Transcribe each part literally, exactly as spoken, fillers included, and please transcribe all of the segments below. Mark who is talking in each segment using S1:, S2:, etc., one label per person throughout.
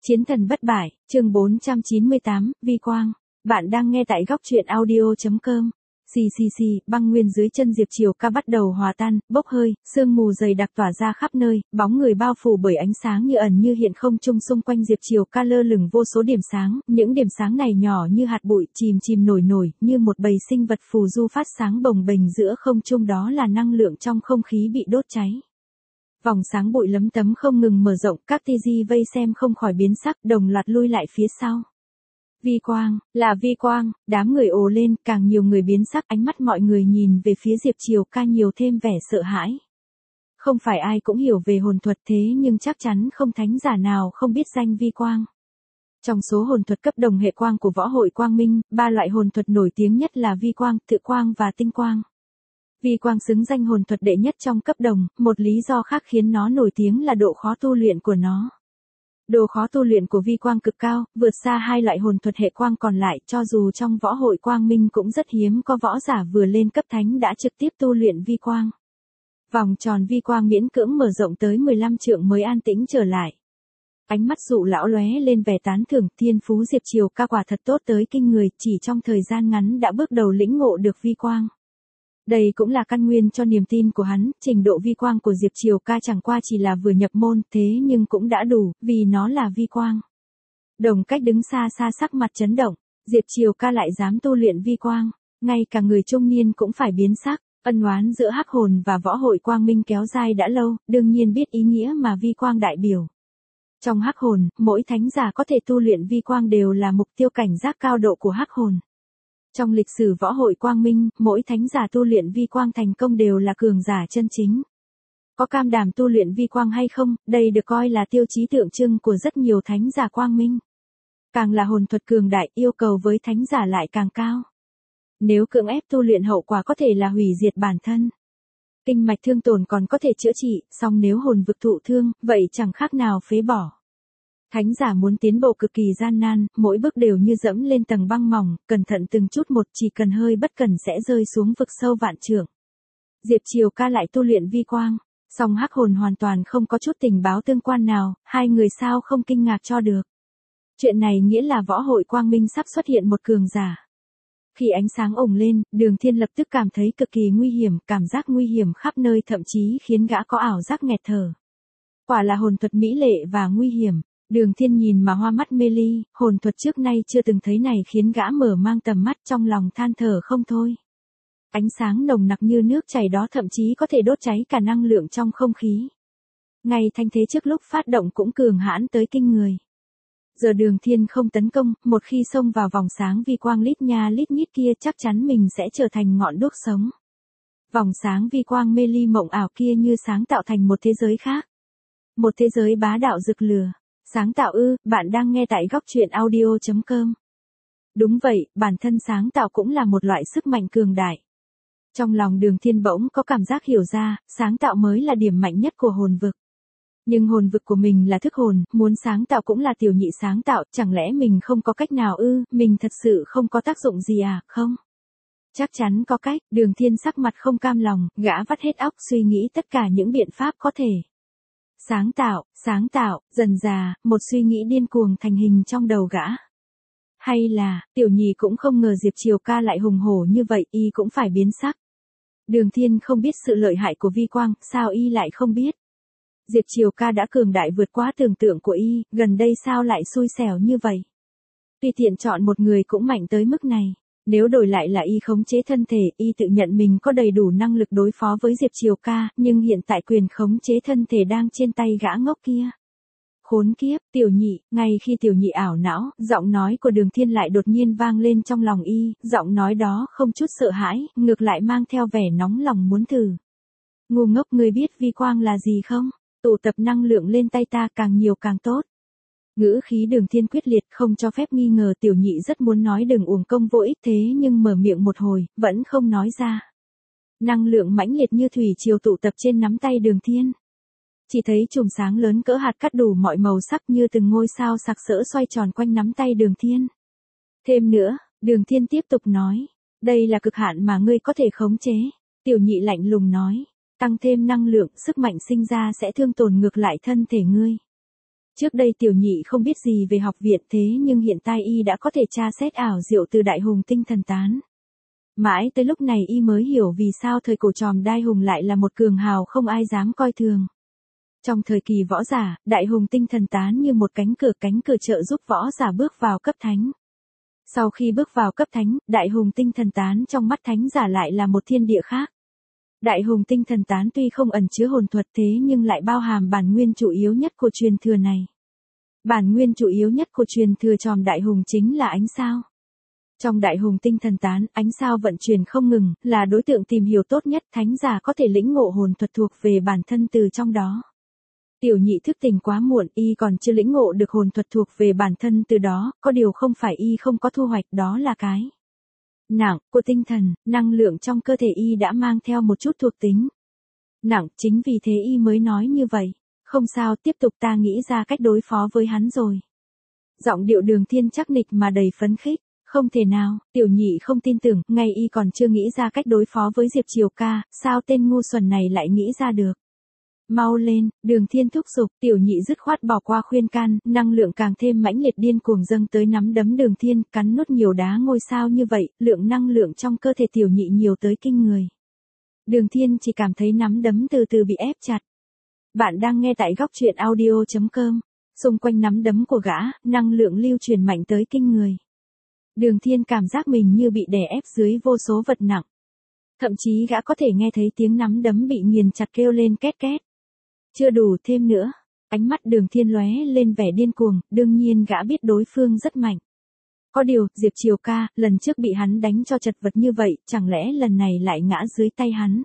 S1: Chiến thần bất bại, chương bốn trăm chín mươi tám, Vi Quang. Bạn đang nghe tại góc truyện audio chấm com. Xì xì xì, băng nguyên dưới chân Diệp Triều Ca bắt đầu hòa tan, bốc hơi, sương mù dày đặc tỏa ra khắp nơi, bóng người bao phủ bởi ánh sáng như ẩn như hiện không trung xung quanh Diệp Triều Ca lơ lửng vô số điểm sáng, những điểm sáng này nhỏ như hạt bụi, chìm chìm nổi nổi, như một bầy sinh vật phù du phát sáng bồng bềnh giữa không trung, đó là năng lượng trong không khí bị đốt cháy. Vòng sáng bụi lấm tấm không ngừng mở rộng, các ti vây xem không khỏi biến sắc, đồng loạt lui lại phía sau. Vi Quang, là Vi Quang, đám người ồ lên, càng nhiều người biến sắc, ánh mắt mọi người nhìn về phía Diệp Triều Ca nhiều thêm vẻ sợ hãi. Không phải ai cũng hiểu về hồn thuật thế nhưng chắc chắn không thánh giả nào không biết danh Vi Quang. Trong số hồn thuật cấp đồng hệ quang của Võ Hội Quang Minh, ba loại hồn thuật nổi tiếng nhất là Vi Quang, Tự Quang và Tinh Quang. Vi Quang xứng danh hồn thuật đệ nhất trong cấp đồng, một lý do khác khiến nó nổi tiếng là độ khó tu luyện của nó. Độ khó tu luyện của Vi Quang cực cao, vượt xa hai loại hồn thuật hệ quang còn lại, cho dù trong Võ Hội Quang Minh cũng rất hiếm có võ giả vừa lên cấp thánh đã trực tiếp tu luyện Vi Quang. Vòng tròn Vi Quang miễn cưỡng mở rộng tới mười lăm trượng mới an tĩnh trở lại. Ánh mắt dụ lão lóe lên vẻ tán thưởng, thiên phú Diệp Triều Ca quả thật tốt tới kinh người, chỉ trong thời gian ngắn đã bước đầu lĩnh ngộ được Vi Quang. Đây cũng là căn nguyên cho niềm tin của hắn, trình độ Vi Quang của Diệp Triều Ca chẳng qua chỉ là vừa nhập môn, thế nhưng cũng đã đủ, vì nó là Vi Quang. Đồng Cách đứng xa xa sắc mặt chấn động, Diệp Triều Ca lại dám tu luyện Vi Quang, ngay cả người trung niên cũng phải biến sắc, ân oán giữa Hắc Hồn và Võ Hội Quang Minh kéo dài đã lâu, đương nhiên biết ý nghĩa mà Vi Quang đại biểu. Trong Hắc Hồn, mỗi thánh giả có thể tu luyện Vi Quang đều là mục tiêu cảnh giác cao độ của Hắc Hồn. Trong lịch sử Võ Hội Quang Minh, mỗi thánh giả tu luyện Vi Quang thành công đều là cường giả chân chính. Có cam đảm tu luyện Vi Quang hay không, đây được coi là tiêu chí tượng trưng của rất nhiều thánh giả Quang Minh. Càng là hồn thuật cường đại, yêu cầu với thánh giả lại càng cao. Nếu cưỡng ép tu luyện hậu quả có thể là hủy diệt bản thân. Kinh mạch thương tổn còn có thể chữa trị, song nếu hồn vực thụ thương, vậy chẳng khác nào phế bỏ. Thánh giả muốn tiến bộ cực kỳ gian nan, mỗi bước đều như dẫm lên tầng băng mỏng, cẩn thận từng chút một, chỉ cần hơi bất cẩn sẽ rơi xuống vực sâu vạn trượng. Diệp Triều Ca lại tu luyện Vi Quang, song Hắc Hồn hoàn toàn không có chút tình báo tương quan nào, hai người sao không kinh ngạc cho được. Chuyện này nghĩa là Võ Hội Quang Minh sắp xuất hiện một cường giả. Khi ánh sáng ồng lên, Đường Thiên lập tức cảm thấy cực kỳ nguy hiểm, cảm giác nguy hiểm khắp nơi thậm chí khiến gã có ảo giác nghẹt thở. Quả là hồn thuật mỹ lệ và nguy hiểm. Đường Thiên nhìn mà hoa mắt mê ly, hồn thuật trước nay chưa từng thấy này khiến gã mở mang tầm mắt, trong lòng than thở không thôi. Ánh sáng nồng nặc như nước chảy đó thậm chí có thể đốt cháy cả năng lượng trong không khí. Ngay thanh thế trước lúc phát động cũng cường hãn tới kinh người. Giờ Đường Thiên không tấn công, một khi xông vào vòng sáng Vi Quang lít nha lít nhít kia chắc chắn mình sẽ trở thành ngọn đuốc sống. Vòng sáng Vi Quang mê ly mộng ảo kia như sáng tạo thành một thế giới khác. Một thế giới bá đạo rực lửa. Sáng tạo ư, bạn đang nghe tại góc truyện audio chấm com. Đúng vậy, bản thân sáng tạo cũng là một loại sức mạnh cường đại. Trong lòng Đường Thiên bỗng có cảm giác hiểu ra, sáng tạo mới là điểm mạnh nhất của hồn vực. Nhưng hồn vực của mình là thức hồn, muốn sáng tạo cũng là tiểu nhị sáng tạo, chẳng lẽ mình không có cách nào ư, mình thật sự không có tác dụng gì à, không? Chắc chắn có cách, Đường Thiên sắc mặt không cam lòng, gã vắt hết óc suy nghĩ tất cả những biện pháp có thể. Sáng tạo, sáng tạo, dần dà, một suy nghĩ điên cuồng thành hình trong đầu gã. Hay là, tiểu nhị cũng không ngờ Diệp Triều Ca lại hùng hổ như vậy, y cũng phải biến sắc. Đường Thiên không biết sự lợi hại của Vi Quang, sao y lại không biết? Diệp Triều Ca đã cường đại vượt quá tưởng tượng của y, gần đây sao lại xui xẻo như vậy? Tùy tiện chọn một người cũng mạnh tới mức này. Nếu đổi lại là y khống chế thân thể, y tự nhận mình có đầy đủ năng lực đối phó với Diệp Triều Ca, nhưng hiện tại quyền khống chế thân thể đang trên tay gã ngốc kia. Khốn kiếp, tiểu nhị, ngay khi tiểu nhị ảo não, giọng nói của Đường Thiên lại đột nhiên vang lên trong lòng y, giọng nói đó không chút sợ hãi, ngược lại mang theo vẻ nóng lòng muốn thử. Ngu ngốc, ngươi biết Vi Quang là gì không? Tụ tập năng lượng lên tay ta càng nhiều càng tốt. Ngữ khí Đường Thiên quyết liệt không cho phép nghi ngờ, tiểu nhị rất muốn nói đừng uổng công vô ích thế nhưng mở miệng một hồi, vẫn không nói ra. Năng lượng mãnh liệt như thủy triều tụ tập trên nắm tay Đường Thiên. Chỉ thấy chùm sáng lớn cỡ hạt cát đủ mọi màu sắc như từng ngôi sao sặc sỡ xoay tròn quanh nắm tay Đường Thiên. Thêm nữa, Đường Thiên tiếp tục nói, đây là cực hạn mà ngươi có thể khống chế. Tiểu nhị lạnh lùng nói, tăng thêm năng lượng, sức mạnh sinh ra sẽ thương tổn ngược lại thân thể ngươi. Trước đây tiểu nhị không biết gì về học viện thế nhưng hiện tại y đã có thể tra xét ảo diệu từ Đại Hùng Tinh Thần Tán. Mãi tới lúc này y mới hiểu vì sao thời cổ Tròm Đai Hùng lại là một cường hào không ai dám coi thường. Trong thời kỳ võ giả, Đại Hùng Tinh Thần Tán như một cánh cửa cánh cửa trợ giúp võ giả bước vào cấp thánh. Sau khi bước vào cấp thánh, Đại Hùng Tinh Thần Tán trong mắt thánh giả lại là một thiên địa khác. Đại Hùng Tinh Thần Tán tuy không ẩn chứa hồn thuật thế nhưng lại bao hàm bản nguyên chủ yếu nhất của truyền thừa này. Bản nguyên chủ yếu nhất của truyền thừa Tròm Đại Hùng chính là ánh sao. Trong Đại Hùng Tinh Thần Tán, ánh sao vận chuyển không ngừng, là đối tượng tìm hiểu tốt nhất, thánh giả có thể lĩnh ngộ hồn thuật thuộc về bản thân từ trong đó. Tiểu nhị thức tỉnh quá muộn, y còn chưa lĩnh ngộ được hồn thuật thuộc về bản thân từ đó, có điều không phải y không có thu hoạch, đó là cái nặng của tinh thần, năng lượng trong cơ thể y đã mang theo một chút thuộc tính nặng, chính vì thế y mới nói như vậy. Không sao, tiếp tục, ta nghĩ ra cách đối phó với hắn rồi. Giọng điệu Đường Thiên chắc nịch mà đầy phấn khích. Không thể nào, tiểu nhị không tin tưởng, ngay y còn chưa nghĩ ra cách đối phó với Diệp Triều ca, sao tên ngu xuẩn này lại nghĩ ra được. Mau lên, Đường Thiên thúc giục, tiểu nhị dứt khoát bỏ qua khuyên can, năng lượng càng thêm mãnh liệt điên cuồng dâng tới nắm đấm Đường Thiên, cắn nuốt nhiều đá ngôi sao như vậy, lượng năng lượng trong cơ thể tiểu nhị nhiều tới kinh người. Đường Thiên chỉ cảm thấy nắm đấm từ từ bị ép chặt. Bạn đang nghe tại góc truyện audio chấm com, xung quanh nắm đấm của gã, năng lượng lưu truyền mạnh tới kinh người. Đường Thiên cảm giác mình như bị đè ép dưới vô số vật nặng. Thậm chí gã có thể nghe thấy tiếng nắm đấm bị nghiền chặt kêu lên két két. Chưa đủ, thêm nữa. Ánh mắt Đường Thiên lóe lên vẻ điên cuồng, đương nhiên gã biết đối phương rất mạnh. Có điều, Diệp Triều ca, lần trước bị hắn đánh cho chật vật như vậy, chẳng lẽ lần này lại ngã dưới tay hắn.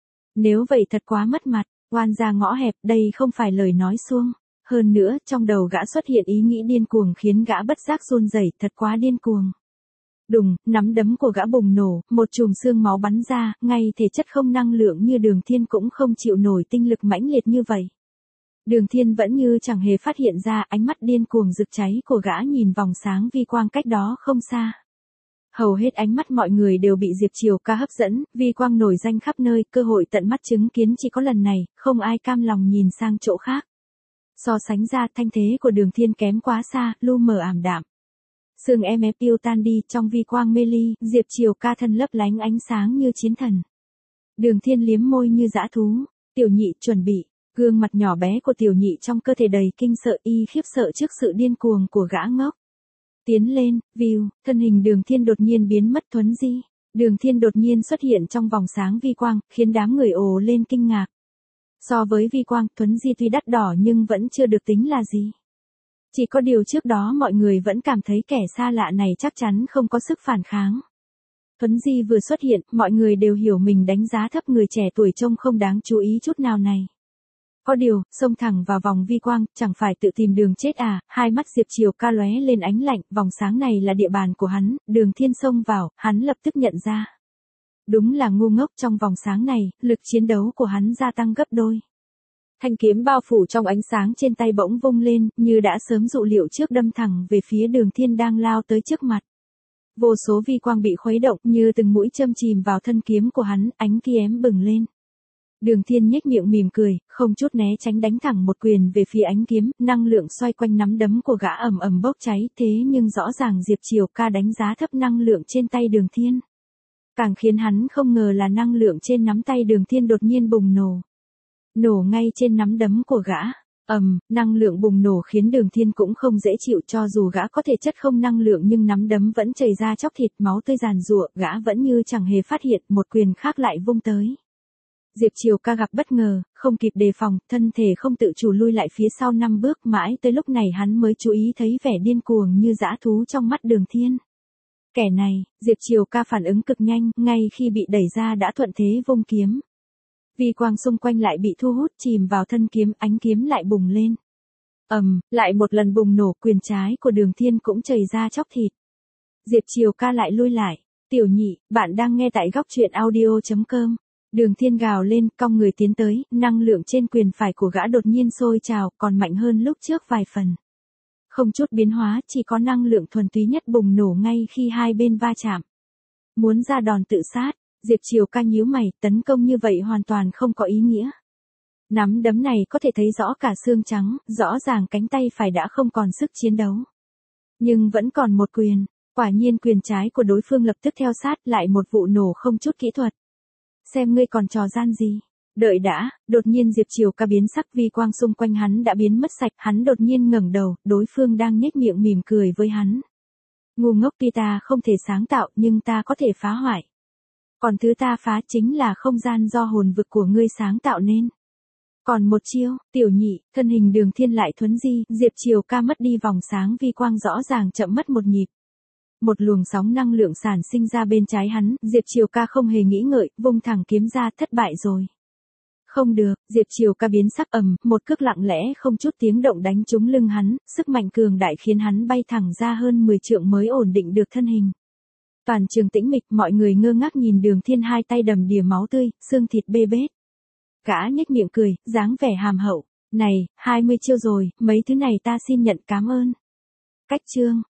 S1: Nếu vậy thật quá mất mặt, oan ra ngõ hẹp, đây không phải lời nói suông. Hơn nữa, trong đầu gã xuất hiện ý nghĩ điên cuồng khiến gã bất giác run rẩy, thật quá điên cuồng. Đùng, nắm đấm của gã bùng nổ, một chùm xương máu bắn ra, ngay thể chất không năng lượng như Đường Thiên cũng không chịu nổi tinh lực mãnh liệt như vậy. Đường Thiên vẫn như chẳng hề phát hiện ra, ánh mắt điên cuồng rực cháy của gã nhìn vòng sáng vi quang cách đó không xa. Hầu hết ánh mắt mọi người đều bị Diệp Triều ca hấp dẫn, vi quang nổi danh khắp nơi, cơ hội tận mắt chứng kiến chỉ có lần này, không ai cam lòng nhìn sang chỗ khác. So sánh ra, thanh thế của Đường Thiên kém quá xa, lu mờ ảm đạm. Sương em ép tiêu tan đi, trong vi quang mê ly, Diệp Triều ca thân lấp lánh ánh sáng như chiến thần. Đường Thiên liếm môi như dã thú, tiểu nhị chuẩn bị, gương mặt nhỏ bé của tiểu nhị trong cơ thể đầy kinh sợ, y khiếp sợ trước sự điên cuồng của gã ngốc. Tiến lên, view, thân hình Đường Thiên đột nhiên biến mất thuấn di. Đường Thiên đột nhiên xuất hiện trong vòng sáng vi quang, khiến đám người ồ lên kinh ngạc. So với vi quang, thuấn di tuy đắt đỏ nhưng vẫn chưa được tính là gì. Chỉ có điều trước đó mọi người vẫn cảm thấy kẻ xa lạ này chắc chắn không có sức phản kháng. Thuấn di vừa xuất hiện, mọi người đều hiểu mình đánh giá thấp người trẻ tuổi trông không đáng chú ý chút nào này. Có điều, xông thẳng vào vòng vi quang, chẳng phải tự tìm đường chết à, hai mắt Diệp Triều ca lóe lên ánh lạnh, vòng sáng này là địa bàn của hắn, Đường Thiên xông vào, hắn lập tức nhận ra. Đúng là ngu ngốc, trong vòng sáng này, lực chiến đấu của hắn gia tăng gấp đôi. Thanh kiếm bao phủ trong ánh sáng trên tay bỗng vung lên, như đã sớm dụ liệu trước đâm thẳng về phía Đường Thiên đang lao tới trước mặt. Vô số vi quang bị khuấy động như từng mũi châm chìm vào thân kiếm của hắn, ánh kiếm bừng lên. Đường Thiên nhếch miệng mỉm cười, không chút né tránh đánh thẳng một quyền về phía ánh kiếm, năng lượng xoay quanh nắm đấm của gã ầm ầm bốc cháy, thế nhưng rõ ràng Diệp Triều ca đánh giá thấp năng lượng trên tay Đường Thiên. Càng khiến hắn không ngờ là năng lượng trên nắm tay Đường Thiên đột nhiên bùng nổ. Nổ ngay trên nắm đấm của gã. Ầm, um, năng lượng bùng nổ khiến Đường Thiên cũng không dễ chịu, cho dù gã có thể chất không năng lượng nhưng nắm đấm vẫn chảy ra chóc thịt, máu tươi giàn giụa, gã vẫn như chẳng hề phát hiện, một quyền khác lại vung tới. Diệp Triều ca gặp bất ngờ, không kịp đề phòng, thân thể không tự chủ lui lại phía sau năm bước, mãi tới lúc này hắn mới chú ý thấy vẻ điên cuồng như dã thú trong mắt Đường Thiên. Kẻ này, Diệp Triều ca phản ứng cực nhanh, ngay khi bị đẩy ra đã thuận thế vung kiếm. Vi quang xung quanh lại bị thu hút chìm vào thân kiếm, ánh kiếm lại bùng lên. Ầm, um, lại một lần bùng nổ, quyền trái của Đường Thiên cũng chảy ra chóc thịt. Diệp Triều ca lại lui lại, tiểu nhị, bạn đang nghe tại góc truyện audio chấm com. Đường Thiên gào lên, cong người tiến tới, năng lượng trên quyền phải của gã đột nhiên sôi trào, còn mạnh hơn lúc trước vài phần. Không chút biến hóa, chỉ có năng lượng thuần túy nhất bùng nổ ngay khi hai bên va chạm. Muốn ra đòn tự sát, Diệp Triều ca nhíu mày, tấn công như vậy hoàn toàn không có ý nghĩa. Nắm đấm này có thể thấy rõ cả xương trắng, rõ ràng cánh tay phải đã không còn sức chiến đấu. Nhưng vẫn còn một quyền, quả nhiên quyền trái của đối phương lập tức theo sát lại một vụ nổ không chút kỹ thuật. Xem ngươi còn trò gian gì. Đợi đã, đột nhiên Diệp Triều Ca biến sắc, vi quang xung quanh hắn đã biến mất sạch, hắn đột nhiên ngẩng đầu, đối phương đang nhếch miệng mỉm cười với hắn. Ngu ngốc, tuy ta không thể sáng tạo nhưng ta có thể phá hoại. Còn thứ ta phá chính là không gian do hồn vực của ngươi sáng tạo nên. Còn một chiêu, tiểu nhị, thân hình Đường Thiên lại thuấn di, Diệp Triều Ca mất đi vòng sáng vi quang rõ ràng chậm mất một nhịp. Một luồng sóng năng lượng sản sinh ra bên trái hắn, Diệp Triều Ca không hề nghĩ ngợi, vung thẳng kiếm ra, thất bại rồi. Không được, Diệp Triều Ca biến sắc, ầm, một cước lặng lẽ không chút tiếng động đánh trúng lưng hắn, sức mạnh cường đại khiến hắn bay thẳng ra hơn mười trượng mới ổn định được thân hình. Toàn trường tĩnh mịch, mọi người ngơ ngác nhìn Đường Thiên hai tay đầm đìa máu tươi, xương thịt bê bết. Gã nhếch miệng cười, dáng vẻ hàm hậu, này, hai mươi chiêu rồi, mấy thứ này ta xin nhận cảm ơn. Cách chương